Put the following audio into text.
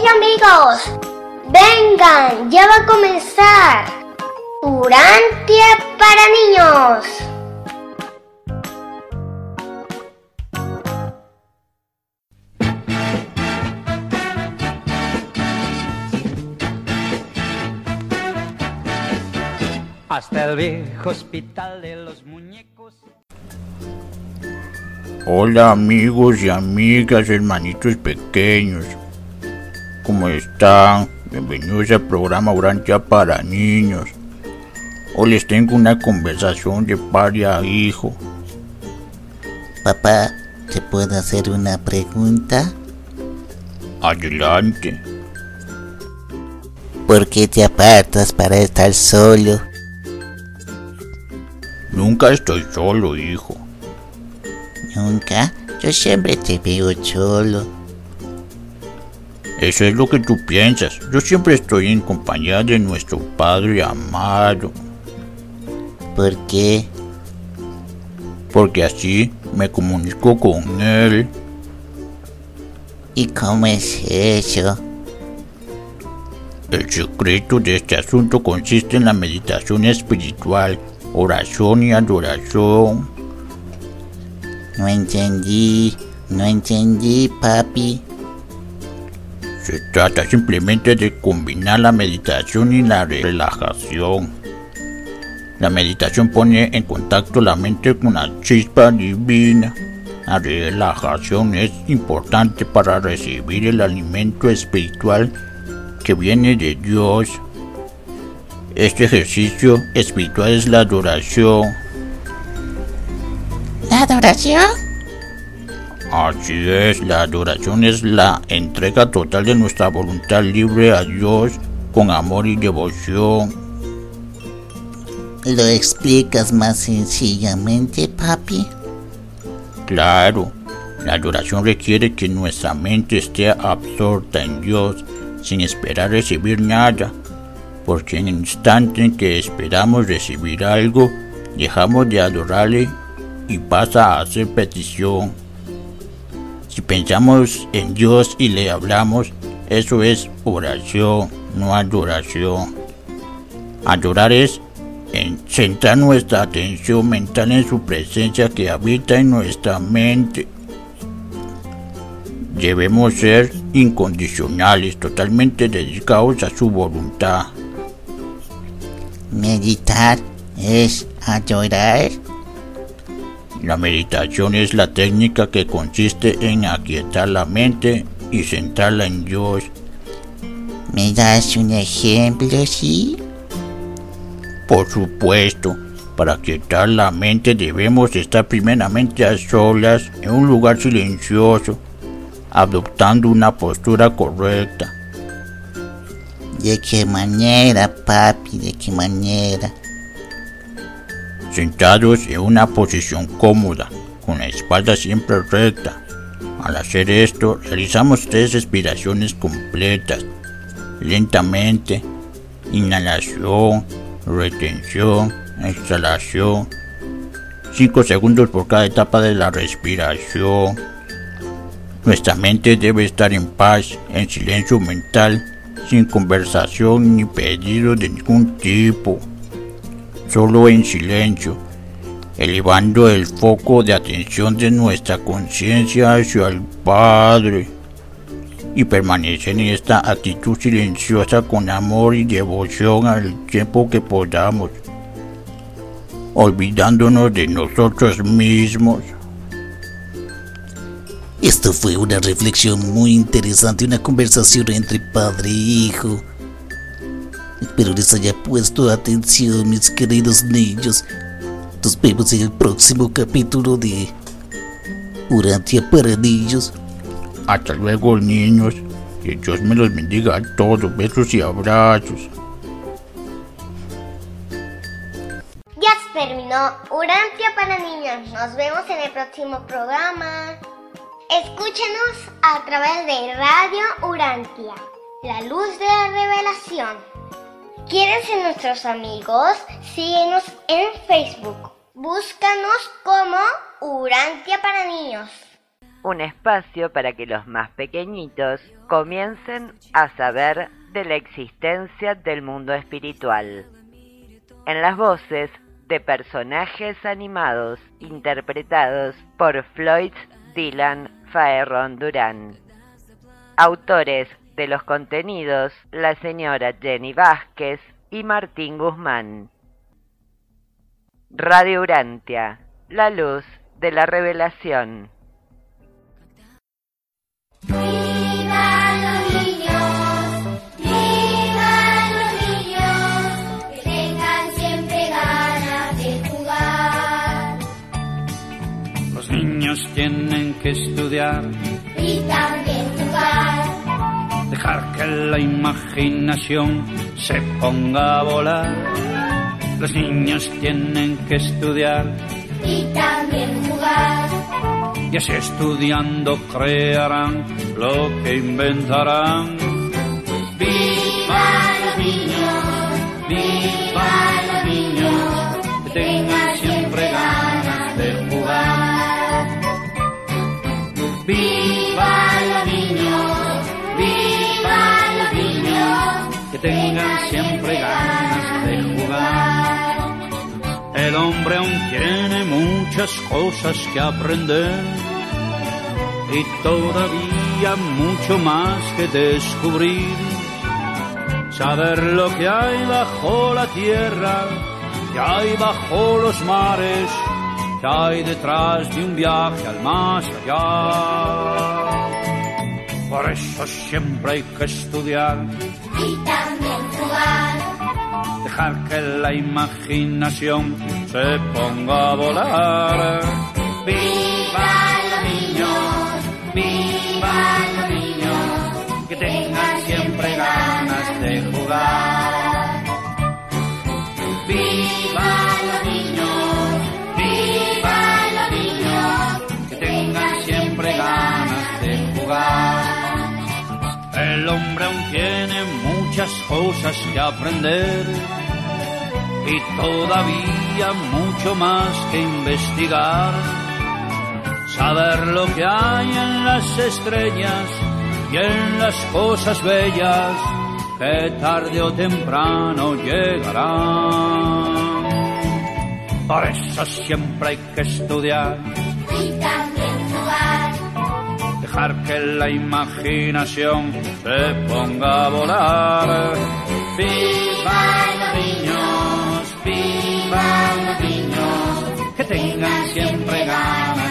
amigos, vengan, ya va a comenzar Urantia para niños. Hasta el viejo hospital de los muñecos. Hola amigos y amigas, hermanitos pequeños. ¿Cómo están? Bienvenidos al programa Urantia para niños. Hoy les tengo una conversación de padre a hijo. Papá, ¿te puedo hacer una pregunta? Adelante. ¿Por qué te apartas para estar solo? Nunca estoy solo, hijo. ¿Nunca? Yo siempre te veo solo. Eso es lo que tú piensas. Yo siempre estoy en compañía de nuestro Padre amado. ¿Por qué? Porque así me comunico con Él. ¿Y cómo es eso? El secreto de este asunto consiste en la meditación espiritual, oración y adoración. No entendí, papi. Se trata simplemente de combinar la meditación y la relajación. La meditación pone en contacto la mente con la chispa divina. La relajación es importante para recibir el alimento espiritual que viene de Dios. Este ejercicio espiritual es la adoración. ¿La adoración? Así es, la adoración es la entrega total de nuestra voluntad libre a Dios con amor y devoción. ¿Lo explicas más sencillamente, papi? Claro, la adoración requiere que nuestra mente esté absorta en Dios sin esperar recibir nada, porque en el instante en que esperamos recibir algo, dejamos de adorarle y pasa a hacer petición. Si pensamos en Dios y le hablamos, eso es oración, no adoración. Adorar es centrar nuestra atención mental en su presencia que habita en nuestra mente. Debemos ser incondicionales, totalmente dedicados a su voluntad. ¿Meditar es adorar? La meditación es la técnica que consiste en aquietar la mente y centrarla en Dios. ¿Me das un ejemplo, sí? Por supuesto, para aquietar la mente debemos estar primeramente a solas en un lugar silencioso, adoptando una postura correcta. ¿De qué manera, papi? ¿De qué manera? Sentados en una posición cómoda, con la espalda siempre recta. Al hacer esto, realizamos 3 respiraciones completas, lentamente, inhalación, retención, exhalación, 5 segundos por cada etapa de la respiración. Nuestra mente debe estar en paz, en silencio mental, sin conversación ni pedido de ningún tipo. Solo en silencio, elevando el foco de atención de nuestra conciencia hacia el Padre y permanecer en esta actitud silenciosa con amor y devoción al tiempo que podamos, olvidándonos de nosotros mismos. Esto fue una reflexión muy interesante, una conversación entre padre e hijo. Espero les haya puesto atención, mis queridos niños. Nos vemos en el próximo capítulo de Urantia para niños. Hasta luego, niños. Que Dios me los bendiga a todos. Besos y abrazos. Ya se terminó Urantia para niños. Nos vemos en el próximo programa. Escúchenos a través de Radio Urantia, la luz de la revelación. ¿Quieren ser nuestros amigos? Síguenos en Facebook. Búscanos como Urantia para niños. un espacio para que los más pequeñitos comiencen a saber de la existencia del mundo espiritual. En las voces de personajes animados interpretados por Floyd Dylan Faerron Durán. Autores de los contenidos, la señora Jenny Vázquez y Martín Guzmán. Radio Urantia, la luz de la revelación. ¡Vivan los niños! ¡Vivan los niños! Que tengan siempre ganas de jugar. Los niños tienen que estudiar Y también jugar. dejar que la imaginación se ponga a volar. Los niños tienen que estudiar Y también jugar. y así estudiando crearán lo que inventarán. ¡Vivan los niños! ¡Vivan los niños! Que tengan siempre ganas de jugar. ¡Vivan los niños! ¡Vivan los niños! Que tengan siempre ganas de jugar. El hombre aún tiene muchas cosas que aprender y todavía mucho más que descubrir. Saber lo que hay bajo la tierra, que hay bajo los mares, que hay detrás de un viaje al más allá. Por eso siempre hay que estudiar, Y también jugar. dejar que la imaginación se ponga a volar. ¡Vivan los niños! ¡Vivan los niños! Que tengan siempre ganas de jugar. ¡Vivan los niños! ¡Vivan los niños! Que tengan siempre ganas de jugar. El hombre aún tiene muchas cosas que aprender y todavía mucho más que investigar. Saber lo que hay en las estrellas y en las cosas bellas que tarde o temprano llegarán. Por eso siempre hay que estudiar, Y también jugar. dejar que la imaginación se ponga a volar. ¡Vivan los niños! ¡Vivan los niños! Que tengan siempre ganas